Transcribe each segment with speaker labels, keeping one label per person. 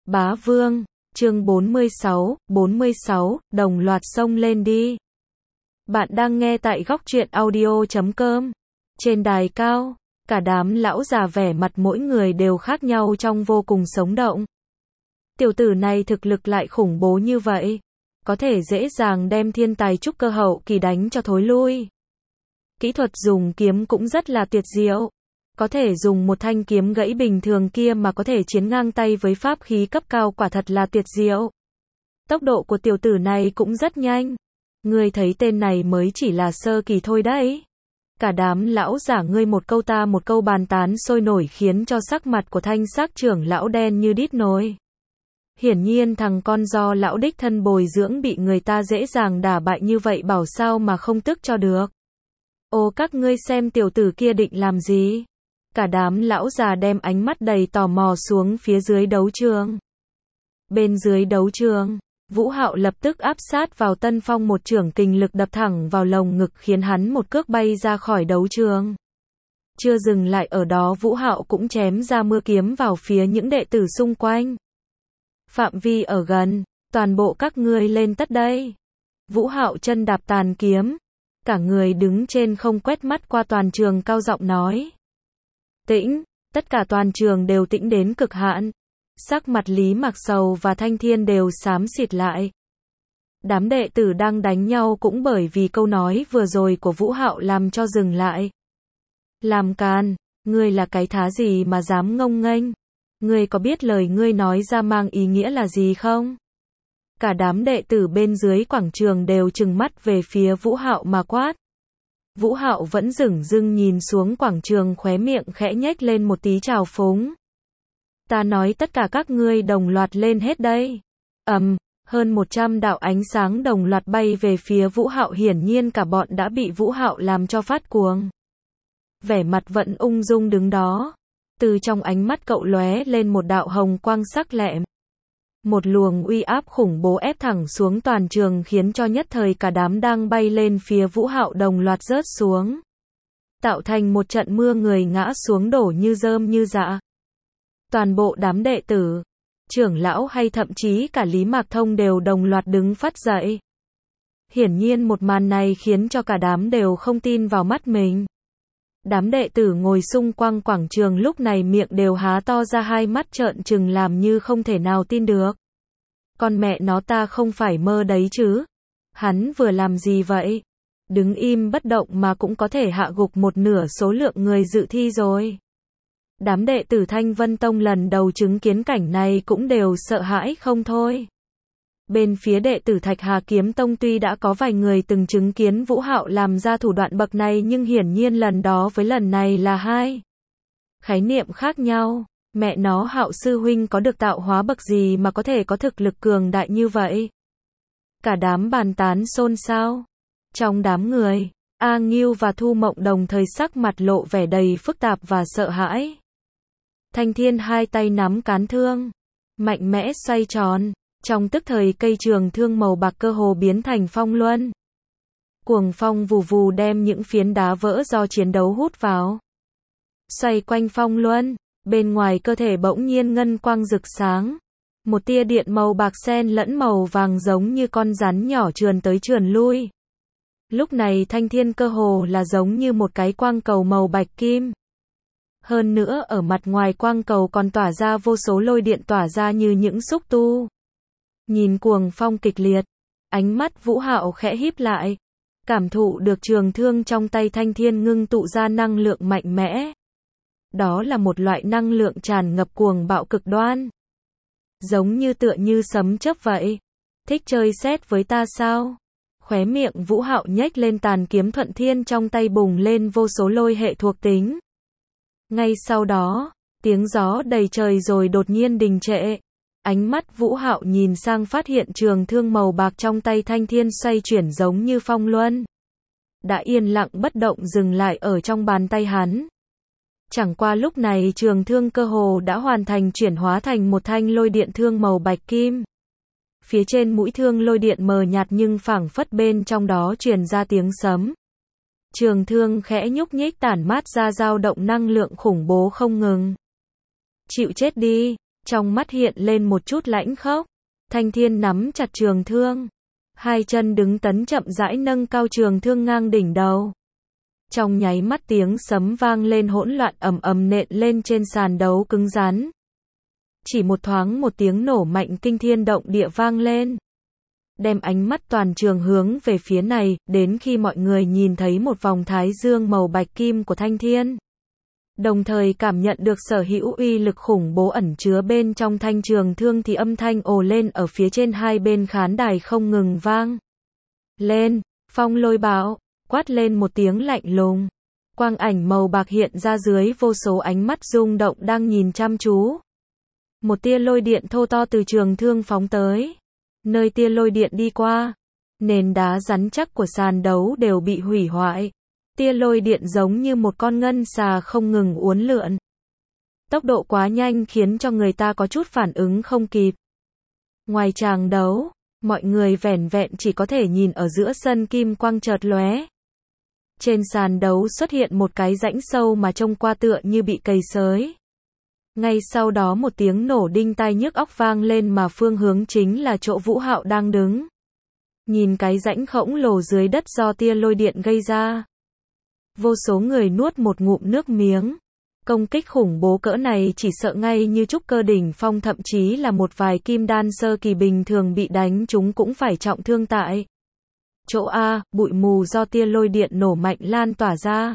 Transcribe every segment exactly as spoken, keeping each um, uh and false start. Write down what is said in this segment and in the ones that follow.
Speaker 1: Bá Vương, chương bốn mươi sáu, bốn mươi sáu, đồng loạt xông lên đi. Bạn đang nghe tại góc truyện audio chấm com. Trên đài cao, cả đám lão già vẻ mặt mỗi người đều khác nhau trong vô cùng sống động. Tiểu tử này thực lực lại khủng bố như vậy, có thể dễ dàng đem thiên tài trúc cơ hậu kỳ đánh cho thối lui. Kỹ thuật dùng kiếm cũng rất là tuyệt diệu. Có thể dùng một thanh kiếm gãy bình thường kia mà có thể chiến ngang tay với pháp khí cấp cao, quả thật là tuyệt diệu. Tốc độ của tiểu tử này cũng rất nhanh. Ngươi thấy tên này mới chỉ là sơ kỳ thôi đấy. Cả đám lão giả ngươi một câu ta một câu bàn tán sôi nổi khiến cho sắc mặt của Thanh Sắc trưởng lão đen như đít nồi. Hiển nhiên thằng con do lão đích thân bồi dưỡng bị người ta dễ dàng đả bại như vậy, bảo sao mà không tức cho được. Ô, các ngươi xem tiểu tử kia định làm gì? Cả đám lão già đem ánh mắt đầy tò mò xuống phía dưới đấu trường. Bên dưới đấu trường, Vũ Hạo lập tức áp sát vào Tân Phong, một chưởng kình lực đập thẳng vào lồng ngực khiến hắn một cước bay ra khỏi đấu trường. Chưa dừng lại ở đó, Vũ Hạo cũng chém ra mưa kiếm vào phía những đệ tử xung quanh. Phạm vi ở gần, toàn bộ các ngươi lên tất đây. Vũ Hạo chân đạp tàn kiếm, cả người đứng trên không quét mắt qua toàn trường, cao giọng nói. Tĩnh, tất cả toàn trường đều tĩnh đến cực hạn. Sắc mặt Lý Mạc Sầu và Thanh Thiên đều xám xịt lại. Đám đệ tử đang đánh nhau cũng bởi vì câu nói vừa rồi của Vũ Hạo làm cho dừng lại. Làm càn, ngươi là cái thá gì mà dám ngông nghênh? Ngươi có biết lời ngươi nói ra mang ý nghĩa là gì không? Cả đám đệ tử bên dưới quảng trường đều trừng mắt về phía Vũ Hạo mà quát. Vũ Hạo vẫn dửng dưng nhìn xuống quảng trường, khóe miệng khẽ nhếch lên một tí trào phúng. Ta nói tất cả các ngươi đồng loạt lên hết đây. Ầm, um, hơn một trăm đạo ánh sáng đồng loạt bay về phía Vũ Hạo, hiển nhiên cả bọn đã bị Vũ Hạo làm cho phát cuồng. Vẻ mặt vẫn ung dung đứng đó, từ trong ánh mắt cậu lóe lên một đạo hồng quang sắc lẹm. Một luồng uy áp khủng bố ép thẳng xuống toàn trường khiến cho nhất thời cả đám đang bay lên phía Vũ Hạo đồng loạt rớt xuống. Tạo thành một trận mưa người ngã xuống đổ như rơm như rạ. Toàn bộ đám đệ tử, trưởng lão hay thậm chí cả Lý Mạc Thông đều đồng loạt đứng phát dậy. Hiển nhiên một màn này khiến cho cả đám đều không tin vào mắt mình. Đám đệ tử ngồi xung quanh quảng trường lúc này miệng đều há to ra, hai mắt trợn trừng làm như không thể nào tin được. Con mẹ nó, ta không phải mơ đấy chứ? Hắn vừa làm gì vậy? Đứng im bất động mà cũng có thể hạ gục một nửa số lượng người dự thi rồi. Đám đệ tử Thanh Vân Tông lần đầu chứng kiến cảnh này cũng đều sợ hãi không thôi. Bên phía đệ tử Thạch Hà Kiếm Tông tuy đã có vài người từng chứng kiến Vũ Hạo làm ra thủ đoạn bậc này, nhưng hiển nhiên lần đó với lần này là hai khái niệm khác nhau. Mẹ nó, Hạo sư huynh có được tạo hóa bậc gì mà có thể có thực lực cường đại như vậy? Cả đám bàn tán xôn xao. Trong đám người, A Ngưu và Thu Mộng đồng thời sắc mặt lộ vẻ đầy phức tạp và sợ hãi. Thanh Thiên hai tay nắm cán thương, mạnh mẽ xoay tròn. Trong tức thời cây trường thương màu bạc cơ hồ biến thành phong luân. Cuồng phong vù vù đem những phiến đá vỡ do chiến đấu hút vào. Xoay quanh phong luân, bên ngoài cơ thể bỗng nhiên ngân quang rực sáng. Một tia điện màu bạc xen lẫn màu vàng giống như con rắn nhỏ trườn tới trườn lui. Lúc này Thanh Thiên cơ hồ là giống như một cái quang cầu màu bạch kim. Hơn nữa ở mặt ngoài quang cầu còn tỏa ra vô số lôi điện tỏa ra như những xúc tu. Nhìn cuồng phong kịch liệt, ánh mắt Vũ Hạo khẽ híp lại, cảm thụ được trường thương trong tay Thanh Thiên ngưng tụ ra năng lượng mạnh mẽ. Đó là một loại năng lượng tràn ngập cuồng bạo cực đoan, giống như tựa như sấm chớp vậy. Thích chơi xét với ta sao? Khóe miệng Vũ Hạo nhếch lên, tàn kiếm thuận thiên trong tay bùng lên vô số lôi hệ thuộc tính. Ngay sau đó, tiếng gió đầy trời rồi đột nhiên đình trệ. Ánh mắt Vũ Hạo nhìn sang phát hiện trường thương màu bạc trong tay Thanh Thiên xoay chuyển giống như phong luân. Đã yên lặng bất động dừng lại ở trong bàn tay hắn. Chẳng qua lúc này trường thương cơ hồ đã hoàn thành chuyển hóa thành một thanh lôi điện thương màu bạch kim. Phía trên mũi thương lôi điện mờ nhạt nhưng phảng phất bên trong đó truyền ra tiếng sấm. Trường thương khẽ nhúc nhích tản mát ra dao động năng lượng khủng bố không ngừng. Chịu chết đi. trong mắt hiện lên một chút lãnh khốc. Thanh Thiên nắm chặt trường thương, hai chân đứng tấn chậm rãi nâng cao trường thương ngang đỉnh đầu. Trong nháy mắt tiếng sấm vang lên hỗn loạn ầm ầm nện lên trên sàn đấu cứng rắn. Chỉ một thoáng một tiếng nổ mạnh kinh thiên động địa vang lên. Đem ánh mắt toàn trường hướng về phía này, đến khi mọi người nhìn thấy một vòng thái dương màu bạch kim của Thanh Thiên. Đồng thời cảm nhận được sở hữu uy lực khủng bố ẩn chứa bên trong thanh trường thương thì âm thanh ồ lên ở phía trên hai bên khán đài không ngừng vang. Lên, Phong Lôi Bạo, quát lên một tiếng lạnh lùng. Quang ảnh màu bạc hiện ra dưới vô số ánh mắt rung động đang nhìn chăm chú. Một tia lôi điện thô to từ trường thương phóng tới. Nơi tia lôi điện đi qua, nền đá rắn chắc của sàn đấu đều bị hủy hoại. Tia lôi điện giống như một con ngân xà không ngừng uốn lượn. Tốc độ quá nhanh khiến cho người ta có chút phản ứng không kịp. Ngoài tràng đấu, mọi người vẻn vẹn chỉ có thể nhìn ở giữa sân kim quang chợt lóe. Trên sàn đấu xuất hiện một cái rãnh sâu mà trông qua tựa như bị cày xới. Ngay sau đó một tiếng nổ đinh tai nhức óc vang lên mà phương hướng chính là chỗ Vũ Hạo đang đứng. Nhìn cái rãnh khổng lồ dưới đất do tia lôi điện gây ra. Vô số người nuốt một ngụm nước miếng. Công kích khủng bố cỡ này chỉ sợ ngay như trúc cơ đỉnh phong thậm chí là một vài kim đan sơ kỳ bình thường bị đánh chúng cũng phải trọng thương tại. Chỗ A, bụi mù do tia lôi điện nổ mạnh lan tỏa ra.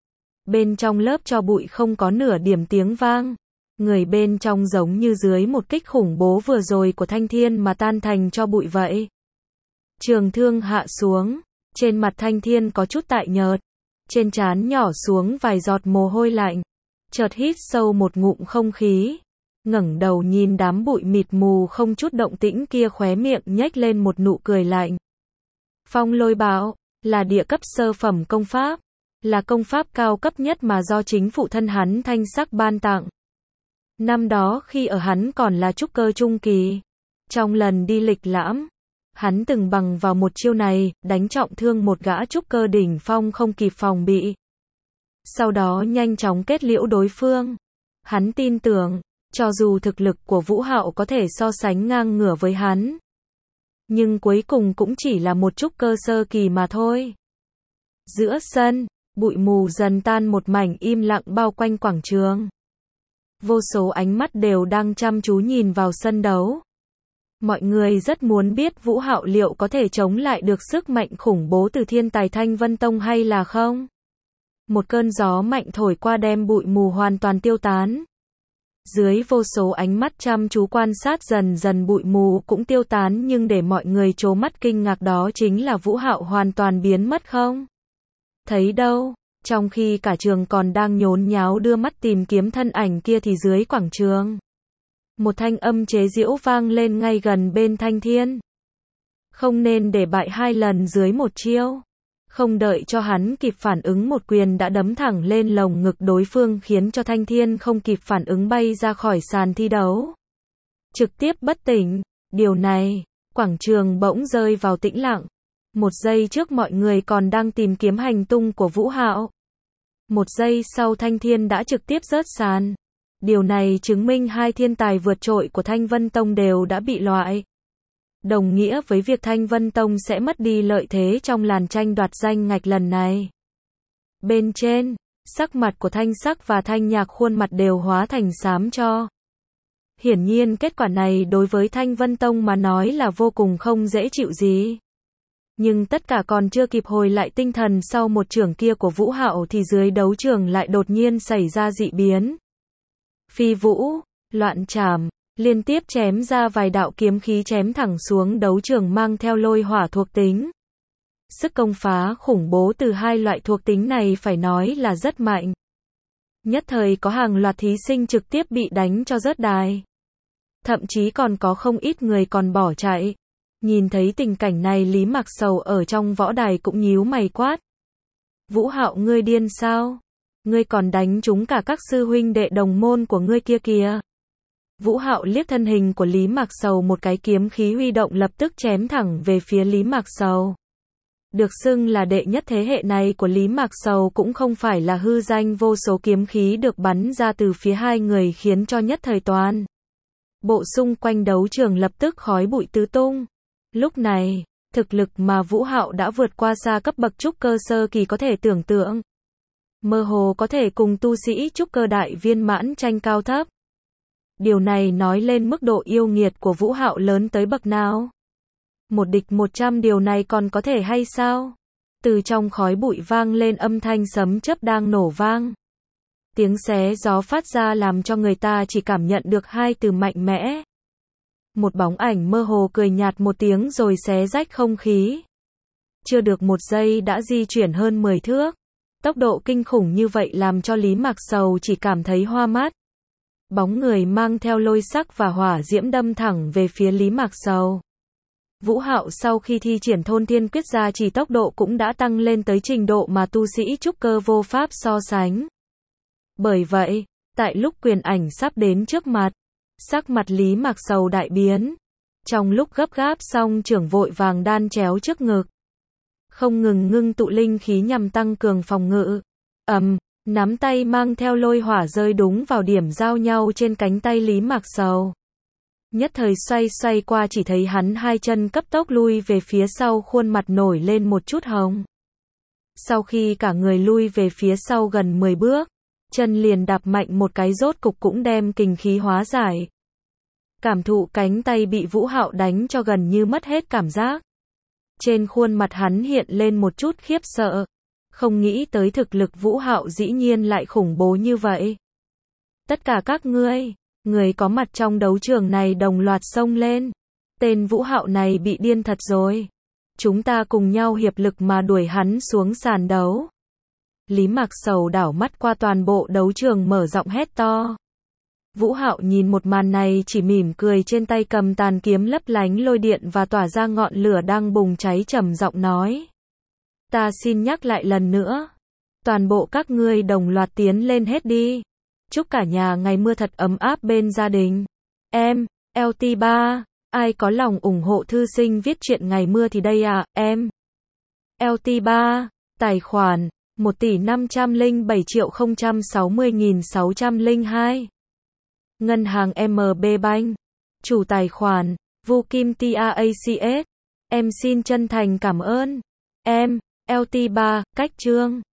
Speaker 1: Bên trong lớp tro bụi không có nửa điểm tiếng vang. Người bên trong giống như dưới một kích khủng bố vừa rồi của Thanh Thiên mà tan thành tro bụi vậy. Trường thương hạ xuống, trên mặt Thanh Thiên có chút tại nhợt, trên trán nhỏ xuống vài giọt mồ hôi lạnh, chợt hít sâu một ngụm không khí, ngẩng đầu nhìn đám bụi mịt mù không chút động tĩnh kia khóe miệng nhếch lên một nụ cười lạnh. Phong Lôi Bạo là địa cấp sơ phẩm công pháp, là công pháp cao cấp nhất mà do chính phụ thân hắn Thanh Sắc ban tặng. Năm đó khi ở hắn còn là trúc cơ trung kỳ, trong lần đi lịch lãm, hắn từng bằng vào một chiêu này, đánh trọng thương một gã trúc cơ đỉnh phong không kịp phòng bị. Sau đó nhanh chóng kết liễu đối phương. Hắn tin tưởng, cho dù thực lực của Vũ Hạo có thể so sánh ngang ngửa với hắn, nhưng cuối cùng cũng chỉ là một trúc cơ sơ kỳ mà thôi. Giữa sân, bụi mù dần tan một mảnh im lặng bao quanh quảng trường. Vô số ánh mắt đều đang chăm chú nhìn vào sân đấu. Mọi người rất muốn biết Vũ Hạo liệu có thể chống lại được sức mạnh khủng bố từ thiên tài Thanh Vân Tông hay là không. Một cơn gió mạnh thổi qua đem bụi mù hoàn toàn tiêu tán. Dưới vô số ánh mắt chăm chú quan sát dần dần bụi mù cũng tiêu tán nhưng để mọi người trố mắt kinh ngạc đó chính là Vũ Hạo hoàn toàn biến mất không thấy đâu. Trong khi cả trường còn đang nhốn nháo đưa mắt tìm kiếm thân ảnh kia thì dưới quảng trường, một thanh âm chế giễu vang lên ngay gần bên Thanh Thiên. Không nên để bại hai lần dưới một chiêu. Không đợi cho hắn kịp phản ứng một quyền đã đấm thẳng lên lồng ngực đối phương khiến cho Thanh Thiên không kịp phản ứng bay ra khỏi sàn thi đấu. Trực tiếp bất tỉnh. Điều này, quảng trường bỗng rơi vào tĩnh lặng. Một giây trước mọi người còn đang tìm kiếm hành tung của Vũ Hạo. Một giây sau Thanh Thiên đã trực tiếp rớt sàn. Điều này chứng minh hai thiên tài vượt trội của Thanh Vân Tông đều đã bị loại. Đồng nghĩa với việc Thanh Vân Tông sẽ mất đi lợi thế trong làn tranh đoạt danh ngạch lần này. Bên trên, sắc mặt của Thanh Sắc và Thanh Nhạc khuôn mặt đều hóa thành xám cho. Hiển nhiên kết quả này đối với Thanh Vân Tông mà nói là vô cùng không dễ chịu gì. Nhưng tất cả còn chưa kịp hồi lại tinh thần sau một chưởng kia của Vũ Hạo thì dưới đấu trường lại đột nhiên xảy ra dị biến. Phi vũ, loạn trảm, liên tiếp chém ra vài đạo kiếm khí chém thẳng xuống đấu trường mang theo lôi hỏa thuộc tính. Sức công phá khủng bố từ hai loại thuộc tính này phải nói là rất mạnh. Nhất thời có hàng loạt thí sinh trực tiếp bị đánh cho rớt đài. Thậm chí còn có không ít người còn bỏ chạy. Nhìn thấy tình cảnh này Lý Mạc Sầu ở trong võ đài cũng nhíu mày quát. Vũ Hạo ngươi điên sao? Ngươi còn đánh trúng cả các sư huynh đệ đồng môn của ngươi kia kìa. Vũ Hạo liếc thân hình của Lý Mạc Sầu một cái kiếm khí huy động lập tức chém thẳng về phía Lý Mạc Sầu. Được xưng là đệ nhất thế hệ này của Lý Mạc Sầu cũng không phải là hư danh vô số kiếm khí được bắn ra từ phía hai người khiến cho nhất thời toàn bộ xung quanh đấu trường lập tức khói bụi tứ tung. Lúc này, thực lực mà Vũ Hạo đã vượt qua xa cấp bậc trúc cơ sơ kỳ có thể tưởng tượng. Mơ hồ có thể cùng tu sĩ trúc cơ đại viên mãn tranh cao thấp. Điều này nói lên mức độ yêu nghiệt của Vũ Hạo lớn tới bậc nào. Một địch một trăm điều này còn có thể hay sao? Từ trong khói bụi vang lên âm thanh sấm chớp đang nổ vang. Tiếng xé gió phát ra làm cho người ta chỉ cảm nhận được hai từ mạnh mẽ. Một bóng ảnh mơ hồ cười nhạt một tiếng rồi xé rách không khí. Chưa được một giây đã di chuyển hơn mười thước. Tốc độ kinh khủng như vậy làm cho Lý Mạc Sầu chỉ cảm thấy hoa mắt. Bóng người mang theo lôi sắc và hỏa diễm đâm thẳng về phía Lý Mạc Sầu. Vũ Hạo sau khi thi triển thôn thiên quyết ra chỉ tốc độ cũng đã tăng lên tới trình độ mà tu sĩ trúc cơ vô pháp so sánh. Bởi vậy, tại lúc quyền ảnh sắp đến trước mặt, sắc mặt Lý Mạc Sầu đại biến. Trong lúc gấp gáp xong trưởng vội vàng đan chéo trước ngực. Không ngừng ngưng tụ linh khí nhằm tăng cường phòng ngự. Ầm, nắm tay mang theo lôi hỏa rơi đúng vào điểm giao nhau trên cánh tay Lý Mạc Sầu. Nhất thời xoay xoay qua chỉ thấy hắn hai chân cấp tốc lui về phía sau, khuôn mặt nổi lên một chút hồng. Sau khi cả người lui về phía sau gần mười bước, chân liền đạp mạnh một cái rốt cục cũng đem kình khí hóa giải. Cảm thụ cánh tay bị Vũ Hạo đánh cho gần như mất hết cảm giác. Trên khuôn mặt hắn hiện lên một chút khiếp sợ. Không nghĩ tới thực lực Vũ Hạo dĩ nhiên lại khủng bố như vậy. Tất cả các ngươi, người có mặt trong đấu trường này đồng loạt xông lên. Tên Vũ Hạo này bị điên thật rồi. Chúng ta cùng nhau hiệp lực mà đuổi hắn xuống sàn đấu. Lý Mạc Sầu đảo mắt qua toàn bộ đấu trường mở giọng hét to. Vũ Hạo nhìn một màn này chỉ mỉm cười, trên tay cầm tàn kiếm lấp lánh lôi điện và tỏa ra ngọn lửa đang bùng cháy, trầm giọng nói. Ta xin nhắc lại lần nữa. Toàn bộ các ngươi đồng loạt tiến lên hết đi. Chúc cả nhà ngày mưa thật ấm áp bên gia đình. Em, lờ tê ba, ai có lòng ủng hộ thư sinh viết truyện ngày mưa thì đây à, em. lờ tê ba, tài khoản, một tỷ năm trăm lẻ bảy triệu không trăm sáu mươi nghìn sáu trăm lẻ hai. Ngân hàng em bê Bank. Chủ tài khoản, Vu Kim Tacs. Em xin chân thành cảm ơn. Em, lờ tê ba, cách chương.